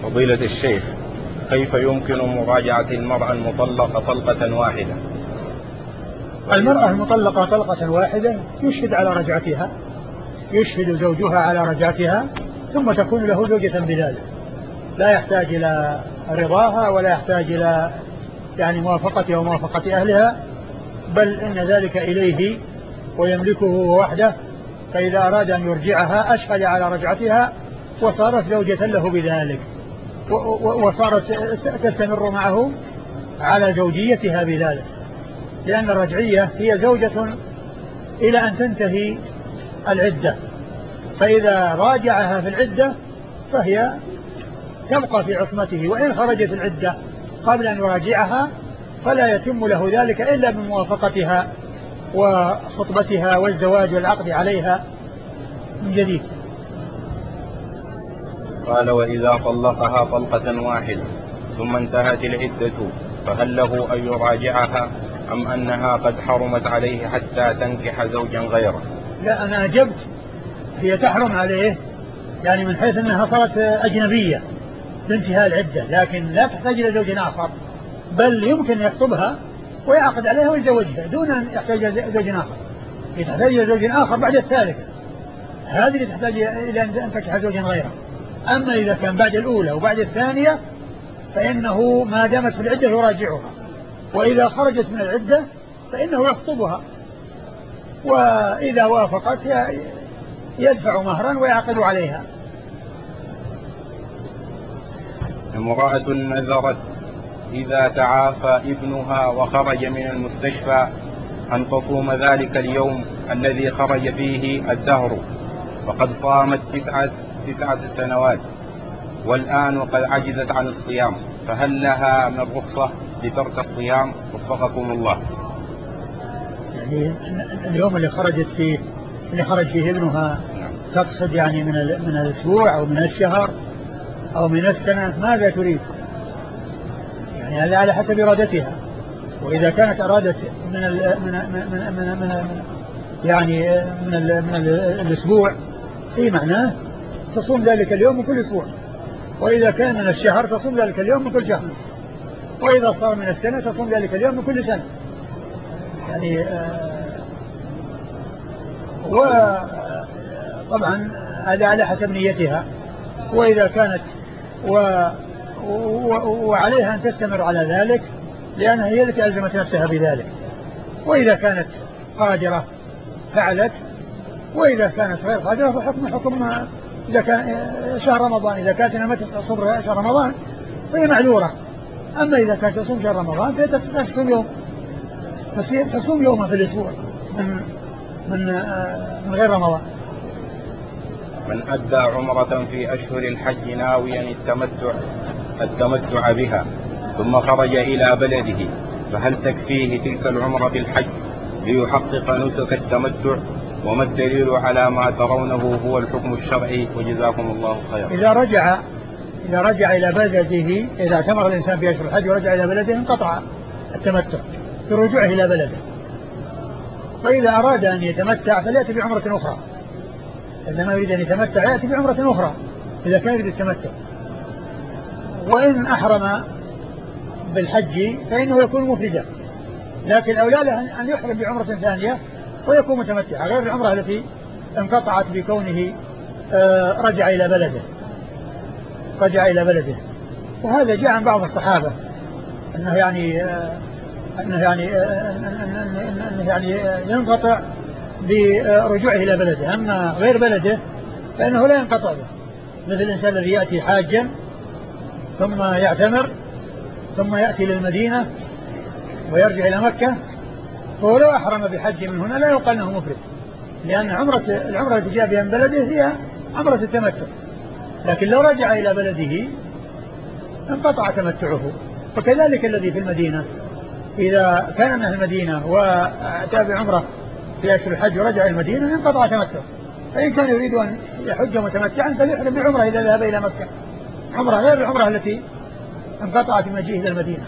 فضيلة الشيخ، كيف يمكن مراجعة المرأة المطلقة طلقة واحدة؟ المرأة المطلقة طلقة واحدة يشهد على رجعتها، يشهد زوجها على رجعتها، ثم تكون له زوجة بذلك، لا يحتاج إلى رضاها ولا يحتاج إلى موافقتها وموافقة أهلها، بل إن ذلك إليه ويملكه وحده. فإذا أراد أن يرجعها أشهد على رجعتها وصارت زوجة له بذلك، وصارت تستمر معه على زوجيتها بذلك، لأن الرجعية هي زوجة إلى أن تنتهي العدة، فإذا راجعها في العدة فهي تبقى في عصمته، وإن خرجت العدة قبل أن يراجعها فلا يتم له ذلك إلا بموافقتها وخطبتها والزواج والعقد عليها من جديد. قال: وإذا طلقها طلقة واحدة ثم انتهت العدة فهل له أن يراجعها أم أنها قد حرمت عليه حتى تنكح زوجا غيره؟ لا، أنا أجبت، هي تحرم عليه من حيث أنها صارت أجنبية بانتهاء العدة، لكن لا تحتاج إلى زوج آخر، بل يمكن يخطبها ويعقد عليها ويزوجها دون أن يحتاج إلى زوج آخر. تحتاج إلى زوج آخر بعد الثالثة، هذه اللي تحتاج إلى أن تنكح زوجا غيره. أما إذا كان بعد الأولى وبعد الثانية فإنه ما دامت في العدة يراجعها، وإذا خرجت من العدة فإنه يخطبها، وإذا وافقت يدفع مهرا ويعقد عليها. امرأة نذرت إذا تعافى ابنها وخرج من المستشفى أن تصوم ذلك اليوم الذي خرج فيه الدهر، وقد صامت 9 سنوات والآن وقد عجزت عن الصيام، فهل لها من رخصة لترك الصيام؟ وفقكم الله. اليوم اللي خرج فيه ابنها، تقصد من الأسبوع أو من الشهر أو من السنة؟ ماذا تريد؟ هذا على حسب إرادتها. وإذا كانت أرادت من الأسبوع في معناه تصوم ذلك اليوم من كل أسبوع، وإذا كان من الشهر تصوم ذلك اليوم من كل شهر، وإذا صار من السنة تصوم ذلك اليوم من كل سنة. وطبعا هذا على حسب نيتها، وإذا كانت وعليها أن تستمر على ذلك لأنها هي التي ألزمت نفسها بذلك، وإذا كانت قادرة فعلت، وإذا كانت غير قادرة فحكم إذا كان شهر رمضان، إذا كانت ما تستطيع تصوم شهر رمضان فهي معذورة. أما إذا كانت تصوم شهر رمضان فهي تصوم يوما في الأسبوع من غير رمضان. من أدى عمرة في أشهر الحج ناويا التمتع بها ثم خرج إلى بلده، فهل تكفيه تلك العمرة بالحج ليحقق نسك التمتع؟ وما الدليل على ما ترونه هو الحكم الشرعي؟ وجزاكم الله خيرا. إذا رجع إلى بلده، إذا اعتمر الإنسان في أشهر الحج ورجع إلى بلده انقطع التمتع في رجوعه إلى بلده، فإذا أراد أن يتمتع فليأتي بعمرة أخرى. عندما يريد أن يتمتع يأتي بعمرة أخرى إذا كان يريد التمتع. وإن أحرم بالحج فإنه يكون مفردا، لكن أولى له أن يحرم بعمرة ثانية ويكون متمتعا غير العمرة التي انقطعت بكونه رجع إلى بلده. وهذا جاء عن بعض الصحابة أنه ينقطع برجوعه إلى بلده، أما غير بلده فإنه لا ينقطع به، مثل الإنسان الذي يأتي حاجا ثم يعتمر ثم يأتي للمدينة ويرجع إلى مكة، فهو لو أحرم بحج من هنا لا يقال أنه مفرد، لأن العمرة التي جاء بها من بلده هي عمرة التمتع، لكن لو رجع إلى بلده انقطع تمتعه. وكذلك الذي في المدينة إذا كان من المدينة وأتى بعمرة في أشهر الحج ورجع إلى المدينة انقطع تمتع. فإن كان يريد أن يحج متمتعا فليحرم بعمرة إذا ذهب إلى مكة، عمرة غير العمرة التي انقطعت بمجيئه إلى المدينة.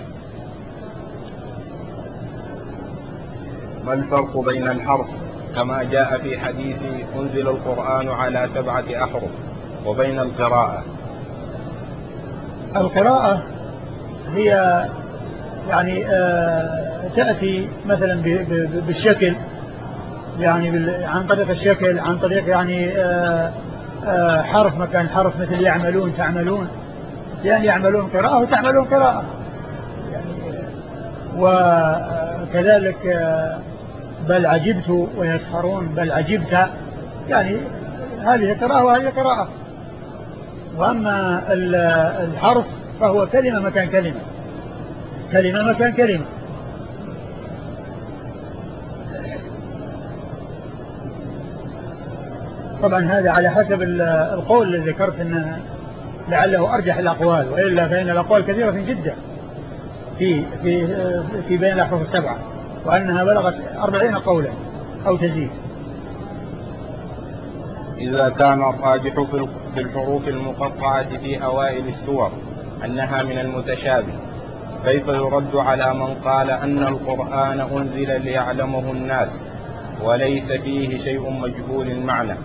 ما الفرق بين الحرف كما جاء في حديث أنزل القرآن على 7 أحرف وبين القراءة؟ القراءة هي يعني تأتي مثلا بالشكل، يعني عن طريق الشكل، عن طريق يعني حرف مكان حرف، مثل يعملون تعملون، يعني يعملون قراءة وتعملون قراءة يعني. وكذلك بل عجبت ويسخرون، بل عجبت، يعني هذه قراءة وهذه قراءة. وأما الحرف فهو كلمة مكان كلمة، كلمة مكان كلمة. طبعا هذا على حسب القول الذي ذكرت أنه لعله أرجح الأقوال، وإلا فإن الأقوال كثيرة جدا في بين الأحرف السبعة، وأنها بلغت 40 قولا أو تزيد. إذا كان الراجح في الحروف المقطعة في أوائل السور أنها من المتشابه، كيف يرد على من قال أن القرآن أنزل ليعلمه الناس وليس فيه شيء مجهول المعنى؟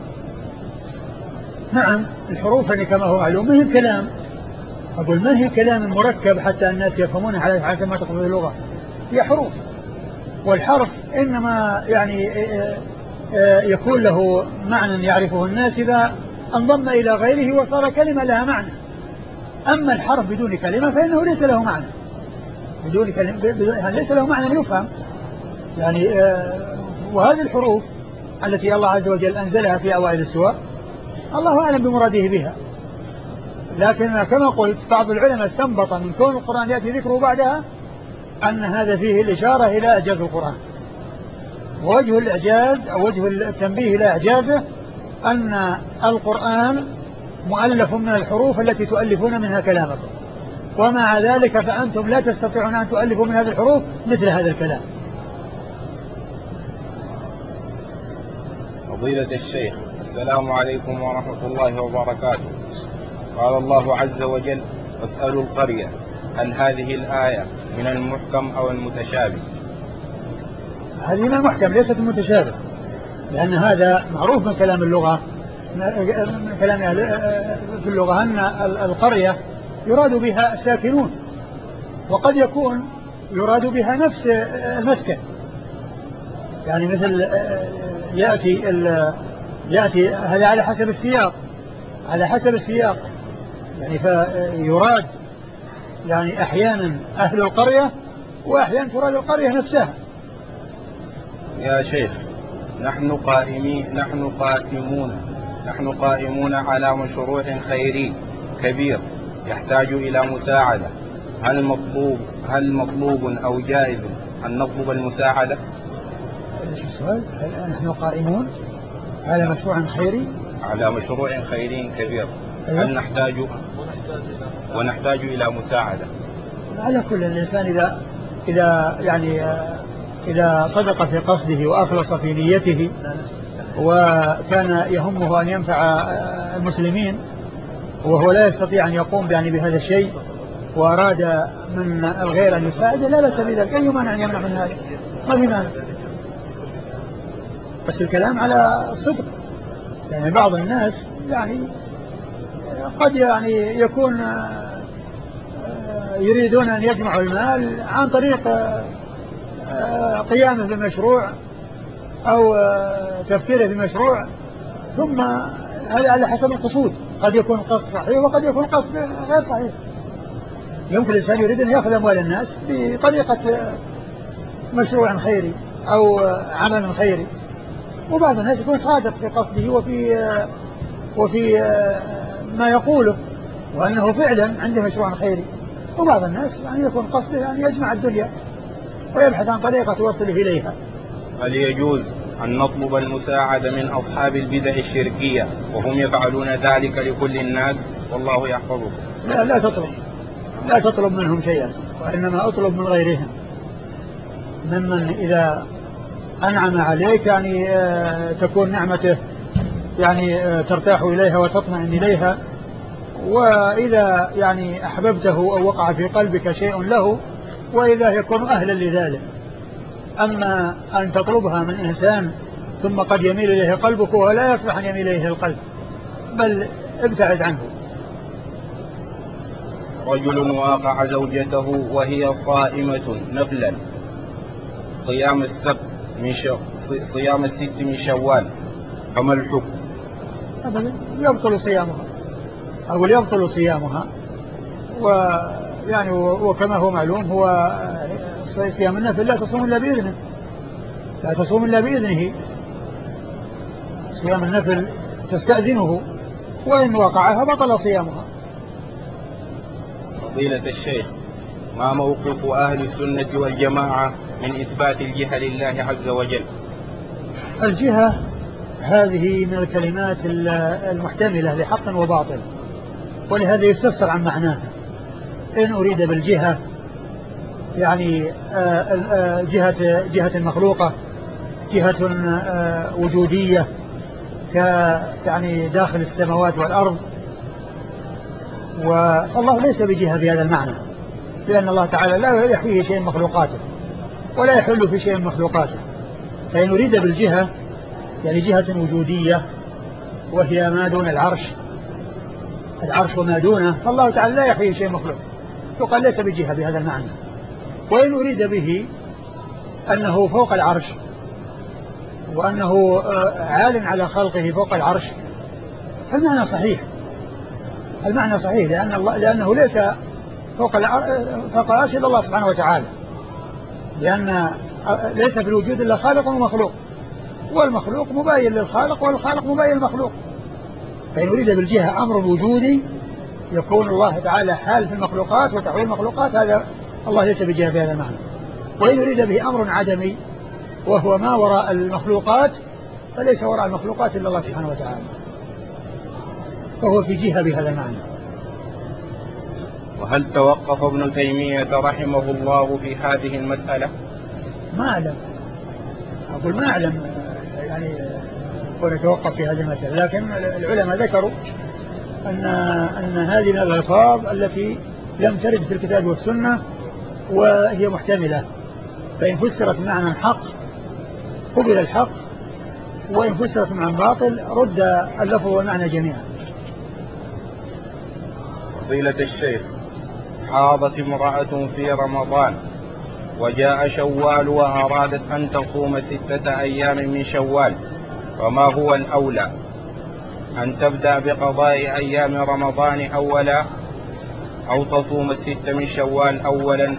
نعم، الحروف يعني كما هو معلوم ما هي كلام، أقول ما هي كلام مركب حتى الناس يفهمونه على حسب ما تقتضي اللغة، هي حروف. والحرف إنما يعني يكون له معنى يعرفه الناس إذا انضم إلى غيره وصار كلمة لها معنى. أما الحرف بدون كلمة فإنه ليس له معنى، بدون كلمة ليس له معنى يفهم يعني. وهذه الحروف التي الله عز وجل أنزلها في أوائل السور الله أعلم بمراده بها، لكن كما قلت بعض العلماء استنبط من كون القرآن يأتي ذكره بعدها أن هذا فيه الإشارة إلى إعجاز القرآن. ووجه الإعجاز أو وجه التنبيه إلى إعجازه أن القرآن مؤلف من الحروف التي تؤلفون منها كلامكم، ومع ذلك فأنتم لا تستطيعون أن تؤلفوا من هذه الحروف مثل هذا الكلام. فضيلة الشيخ، السلام عليكم ورحمة الله وبركاته. قال الله عز وجل: واسألوا القرية. هل هذه الآية من المحكم أو المتشابه؟ هذه من المحكم ليست المتشابه، لأن هذا معروف من كلام اللغة، من كلام في اللغة أن القرية يراد بها الساكنون، وقد يكون يراد بها نفس المسكن، يعني مثل يأتي هذا على حسب السياق، على حسب السياق يعني. فيراد يعني أحيانا أهل القرية، وأحيانا تراد القرية نفسها. يا شيخ، نحن قائمون على مشروع خيري كبير يحتاج إلى مساعدة. هل مطلوب أو جائز أن نطلب المساعدة؟ ايش السؤال؟ هل نحن قائمون على مشروع خيري؟ على مشروع خيري كبير. أيوة. هل ونحتاج إلى مساعدة؟ على كل الإنسان إذا صدق في قصده وأخلص في نيته وكان يهمه أن ينفع المسلمين وهو لا يستطيع أن يقوم يعني بهذا الشيء، وأراد من الغير أن يساعده، لا بأس بذلك، أي مانع أن يمنع من هذا، ما في مانع. بس الكلام على الصدق، يعني بعض الناس يعني قد يعني يكون يريدون أن يجمعوا المال عن طريق قيامه بمشروع أو تفكيره بمشروع، ثم هذا على حسب القصود، قد يكون القصد صحيح وقد يكون القصد غير صحيح. يمكن الإنسان يريد أن يأخذ أموال الناس بطريقة مشروع خيري أو عمل خيري، وبعض الناس يكون صادق في قصده وفي ما يقوله وأنه فعلا عنده مشروع خيري، وبعض الناس يعني يكون قصده يعني يجمع الدنيا ويبحث عن طريقة توصله إليها. هل يجوز أن نطلب المساعدة من أصحاب البدع الشركية وهم يفعلون ذلك لكل الناس والله يحفظكم؟ لا تطلب منهم شيئا، وإنما أطلب من غيرهم، ممن إذا أنعم عليك يعني تكون نعمته يعني ترتاح إليها وتطمئن إليها، وإذا يعني أحببته أو وقع في قلبك شيء له، وإذا يكون أهلا لذلك. أما أن تطلبها من إنسان ثم قد يميل إليه قلبك ولا يصلح أن يميل إليه القلب، بل ابتعد عنه. رجل واقع زوجته وهي صائمة نفلا صيام الست من شوال، فما الحكم؟ أبدا يبطل صيامها، أقول يبطل صيامها. ويعني وكما هو معلوم هو صيام النفل لا تصوم إلا بإذنه، لا تصوم إلا بإذنه. صيام النفل تستأذنه، وإن وقعها بطل صيامها. فضيلة الشيخ، ما موقف أهل السنة والجماعة من إثبات الجهة لله عز وجل؟ الجهة هذه من الكلمات المحتملة لحق وباطل، ولهذا يستفسر عن معناها. إن أريد بالجهة يعني جهة مخلوقة، جهة وجودية يعني داخل السماوات والأرض، فالله ليس بجهة بهذا المعنى، لأن الله تعالى لا يحويه شيء من مخلوقاته ولا يحل في شيء من مخلوقاته. فإن أريد بالجهة يعني جهة وجودية وهي ما دون العرش وما دونه، فالله تعالى لا يحويه شيء مخلوق، يقال ليس بجهة بهذا المعنى. وإن أريد به أنه فوق العرش وأنه عال على خلقه فوق العرش، فالمعنى صحيح، المعنى صحيح، لأنه ليس فوق العرش إلا الله سبحانه وتعالى، لأن ليس في الوجود إلا خالق ومخلوق، والمخلوق مباين للخالق والخالق مباين للمخلوق. فإن أريد بالجهة أمر وجودي يكون الله تعالى حال في المخلوقات وتحويل المخلوقات، هذا الله ليس بجهة بهذا المعنى. وإن أريد به أمر عدمي وهو ما وراء المخلوقات، فليس وراء المخلوقات إلا الله سبحانه وتعالى، فهو في جهة بهذا المعنى. وهل توقف ابن تيمية رحمه الله في هذه المسألة؟ ما أعلم، أقول ما أعلم يعني يكون يتوقف في هذه المسألة، لكن العلماء ذكروا أن هذه من الألفاظ التي لم ترد في الكتاب والسنة وهي محتملة، فإن فسرت معنى حق قبل الحق، وإن فسرت معنى باطل رد اللفظ والمعنى جميعا. فضيلة الشيخ، حاضت امرأة في رمضان وجاء شوال وأرادت أن تصوم 6 أيام من شوال، وما هو الأولى، أن تبدأ بقضاء أيام رمضان أولا أو تصوم 6 من شوال أولا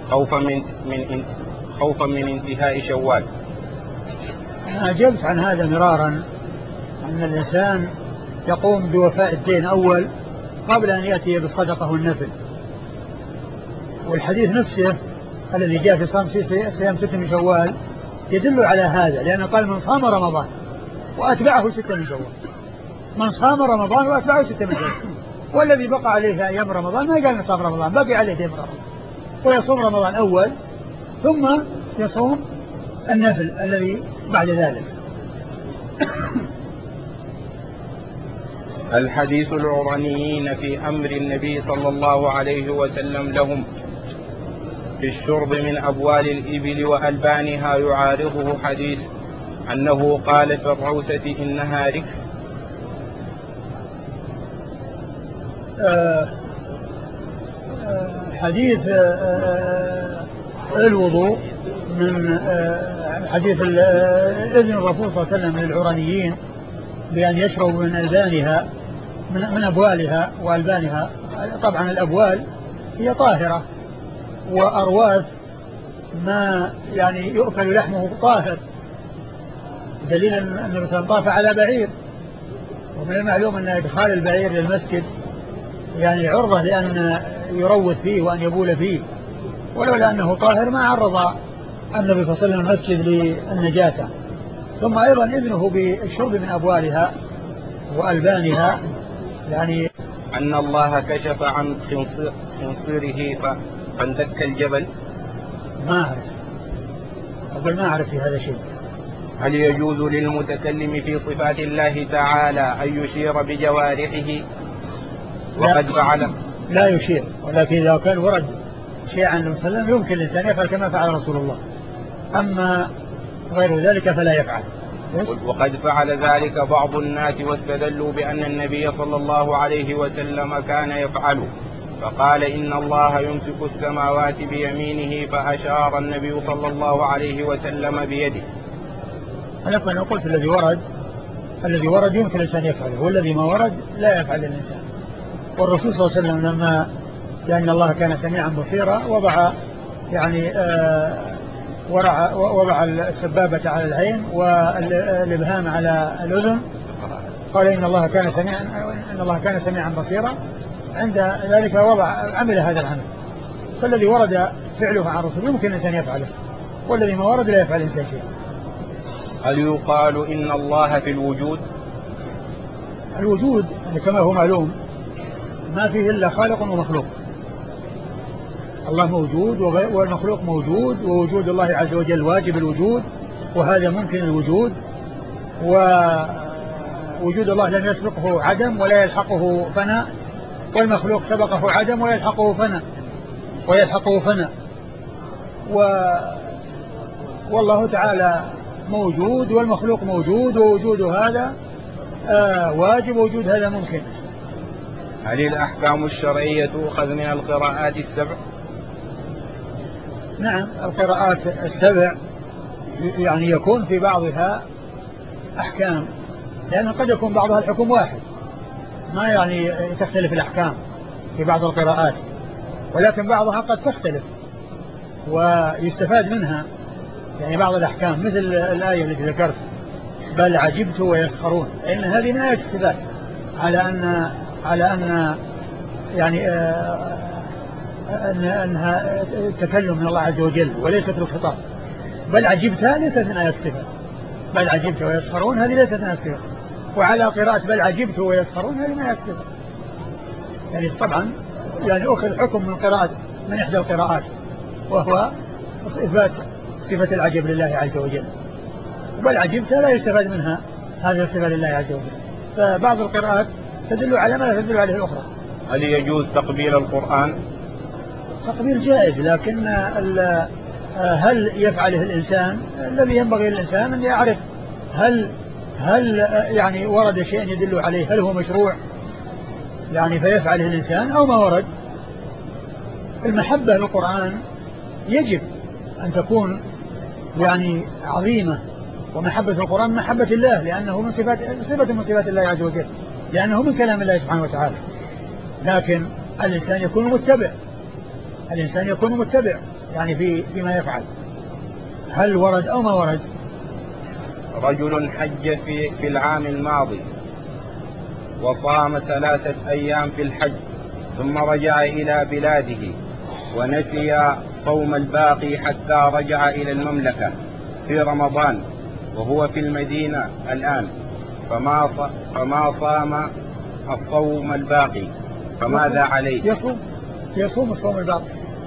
خوفا من انتهاء شوال؟ أنا أجبت عن هذا مرارا، أن الإنسان يقوم بوفاء الدين أول قبل أن يأتي بالصدقة والنفل. والحديث نفسه الذي جاء في صيام 6 من شوال يدل على هذا، لأنه قال من صام رمضان وأتبعه 6 من شوال، من صام رمضان وأتبعه 6 من شوال، والذي بقى عليه أيام رمضان ما قال صام رمضان، بقي عليه دين رمضان، ويصوم رمضان أول ثم يصوم النفل الذي بعد ذلك. الحديث العرانيين في أمر النبي صلى الله عليه وسلم لهم في الشرب من أبوال الإبل وألبانها يعارضه حديث أنه قال في الروسة إنها ركس. حديث الوضوء من حديث إذن الرسول صلى الله عليه وسلم للعرانيين بأن يشربوا من ألبانها من أبوالها وألبانها. طبعا الأبوال هي طاهرة، وأرواث ما يعني يؤكل لحمه طاهر، دليل أن النبي صلى الله عليه وسلم طاف على بعير، ومن المعلوم أن إدخال البعير للمسجد يعني عرضة لأن يروث فيه وأن يبول فيه، ولولا أنه طاهر ما عرض النبي صلى الله عليه وسلم المسجد للنجاسة. ثم أيضا إذنه بالشرب من أبوالها وألبانها يعني أن الله كشف عن خنصيره فاندك الجبل. ما أعرف، أقول ما أعرف في هذا شيء. هل يجوز للمتكلم في صفات الله تعالى أن يشير بجوارحه وقد فعل؟ لا يشير، ولكن إذا كان ورد شيء عن النبي صلى الله عليه وسلم يمكن الإنسان يفعل كما فعل رسول الله، أما غير ذلك فلا يفعل. وقد فعل ذلك بعض الناس واستدلوا بأن النبي صلى الله عليه وسلم كان يفعله، فقال إن الله يمسك السماوات بيمينه، فأشار النبي صلى الله عليه وسلم بيده. أنا كما قلت الذي ورد يمكن الإنسان يفعله، والذي ما ورد لا يفعل الإنسان. والرسول صلى الله عليه وسلم لما لأن الله كان سميعا بصيرا وضع السبابة على العين والإبهام على الأذن، قال إن الله كان سميعا بصيرا. عند ذلك عمل هذا العمل. فالذي ورد فعله عن الرسول يمكن الإنسان يفعله، والذي ما ورد لا يفعل الإنسان شيئا. هل يقال إن الله في الوجود؟ الوجود كما هو معلوم ما فيه إلا خالق ومخلوق. الله موجود والمخلوق موجود، ووجود الله عز وجل واجب الوجود، وهذا ممكن الوجود. ووجود الله لم يسبقه عدم ولا يلحقه فناء، والمخلوق سبقه عدم ويلحقه فناء. والله تعالى موجود والمخلوق موجود، ووجود هذا واجب ووجود هذا ممكن. هل الأحكام الشرعية تؤخذ من القراءات السبع؟ نعم، القراءات السبع يعني يكون في بعضها أحكام، لأن قد يكون بعضها الحكم واحد، ما يعني تختلف الأحكام في بعض القراءات، ولكن بعضها قد تختلف ويستفاد منها يعني بعض الأحكام، مثل الآية التي ذكرت بل عجبت ويسخرون، لأن هذه من آيات الصفات على أن يعني أنها تكلم من الله عز وجل وليست الخطاب. بل عجبتها ليست من آيات الصفات، بل عجبت ويسخرون هذه ليست من آيات الصفات. وعلى قراءة بل عجبت ويسخرون هذه من آيات الصفات. يعني طبعا يعني أخذ حكم من إحدى القراءات، وهو إثبات صفة العجب لله عز وجل. بل عجبت لا يستفاد منها هذه الصفة لله عز وجل. فبعض القراءات تدل على ما لا تدل عليه الأخرى. هل يجوز تقبيل القرآن؟ تقبيل جائز، لكن هل يفعله الإنسان؟ الذي ينبغي للإنسان أن يعرف هل يعني ورد شيء يدل عليه، هل هو مشروع يعني فيفعله الإنسان أو ما ورد. المحبة للقرآن يجب أن تكون يعني عظيمة، ومحبة القرآن محبة الله، لأنه من صفة من صفات الله عز وجل، لأنه من كلام الله سبحانه وتعالى. لكن الإنسان يكون متبع يعني فيما يفعل، هل ورد أو ما ورد. رجل حج في العام الماضي وصام 3 أيام في الحج، ثم رجع إلى بلاده ونسي صوم الباقي حتى رجع إلى المملكة في رمضان وهو في المدينة الآن، فما صام الصوم الباقي، فماذا عليه؟ يصوم الصوم الباقي،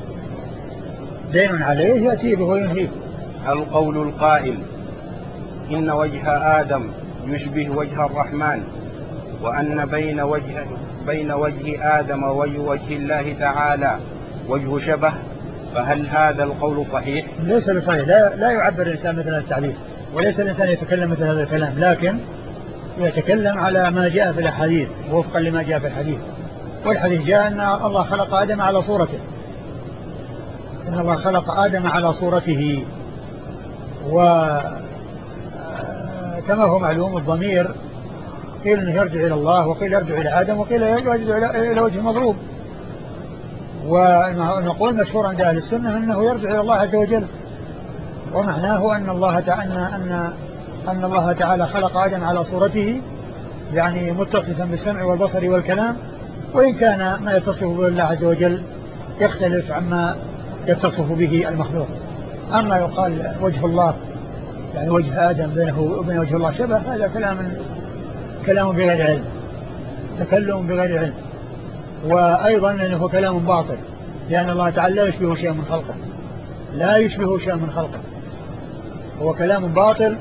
دين عليه يأتي به وينهيه. القول القائل إن وجه آدم يشبه وجه الرحمن، وأن بين وجه آدم ووجه الله تعالى وجه شبه، فهل هذا القول صحيح؟ ليس بصحيح، لا يعبر الإنسان مثل هذا التعبير، وليس الإنسان يتكلم مثل هذا الكلام، لكن يتكلم على ما جاء في الأحاديث وفقا لما جاء في الحديث. والحديث جاء أن الله خلق آدم على صورته، إن الله خلق آدم على صورته، وكما هو معلوم الضمير قيل أنه يرجع إلى الله، وقيل يرجع إلى آدم، وقيل يرجع إلى وجه المضروب. ونقول مشهور عند أهل السنة أنه يرجع إلى الله عز وجل، ومعناه أن الله تعالى خلق آدم على صورته، يعني متصفا بالسمع والبصر والكلام، وإن كان ما يتصف به الله عز وجل يختلف عما يتصف به المخلوق. أما يقال وجه الله يعني وجه آدم بينه وبين وجه الله شبه، هذا كلام بغير علم، تكلم بغير علم، وأيضا أنه كلام باطل، لأن الله تعالى لا يشبه شيء من خلقه، هو كلام باطل،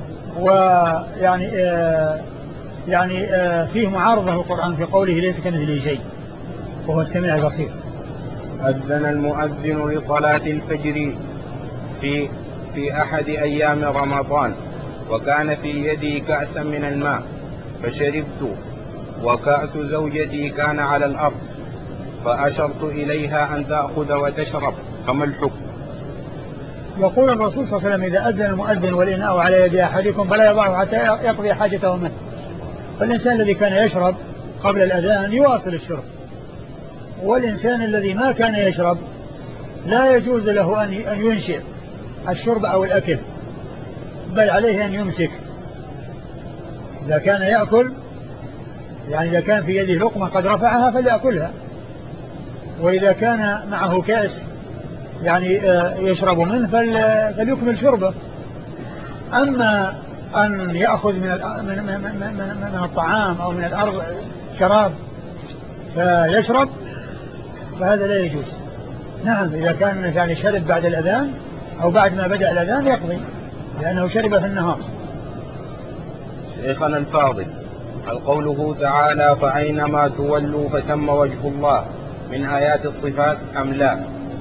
ويعني فيه معارضة للقرآن في قوله ليس كمثله شيء وهو السميع البصير. أذن المؤذن لصلاة الفجر في أحد أيام رمضان، وكان في يدي كأسا من الماء فشربت، وكأس زوجتي كان على الأرض، فأشرت إليها أن تأخذ وتشرب، فما الحكم؟ يقول الرسول صلى الله عليه وسلم: إذا أذن المؤذن والإناء على يد أحدكم فلا يضعه حتى يقضي حاجته منه. فالإنسان الذي كان يشرب قبل الأذان يواصل الشرب، والإنسان الذي ما كان يشرب لا يجوز له أن ينشئ الشرب أو الأكل، بل عليه أن يمسك. إذا كان يأكل، يعني إذا كان في يده لقمة قد رفعها فليأكلها، وإذا كان معه كأس يعني يشرب منه فليكمل شربه. أما أن يأخذ من الطعام أو من الأرض شراب فيشرب فهذا لا يجوز. نعم، إذا كان يعني شرب بعد الأذان أو بعد ما بدأ الأذان يقضي، لأنه شرب في النهار. شيخنا الفاضل، هل قوله تعالى فأينما تولوا فثم وجه الله من آيات الصفات أم لا؟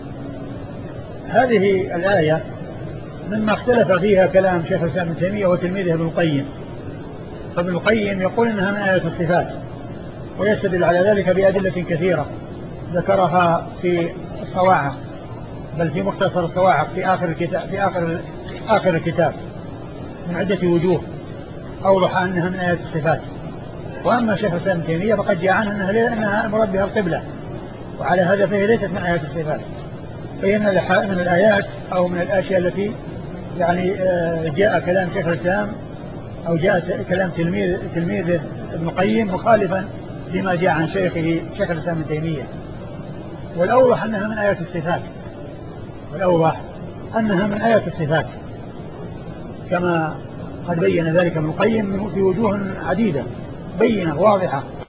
هذه الآية مما اختلف فيها كلام شيخ الإسلام ابن تيمية وتلميذه ابن القيم. فابن القيم يقول إنها من آيات الصفات، ويستدل على ذلك بأدلة كثيرة ذكرها في الصواعق، بل في مختصر الصواعق في آخر الكتاب من عدة وجوه أوضح أنها من آيات الصفات. وأما شيخ الإسلام ابن تيمية فقد جاء عنه أنها المراد بها القبلة، وعلى هذا فهي ليست من آيات الصفات، فهي من الآيات أو من الأشياء التي يعني جاء كلام شيخ الإسلام أو جاء كلام تلميذه ابن القيم مخالفا لما جاء عن شيخه شيخ الإسلام ابن تيمية. والأوضح أنها من آيات الصفات، كما قد بين ذلك ابن القيم في وجوه عديدة بينة واضحة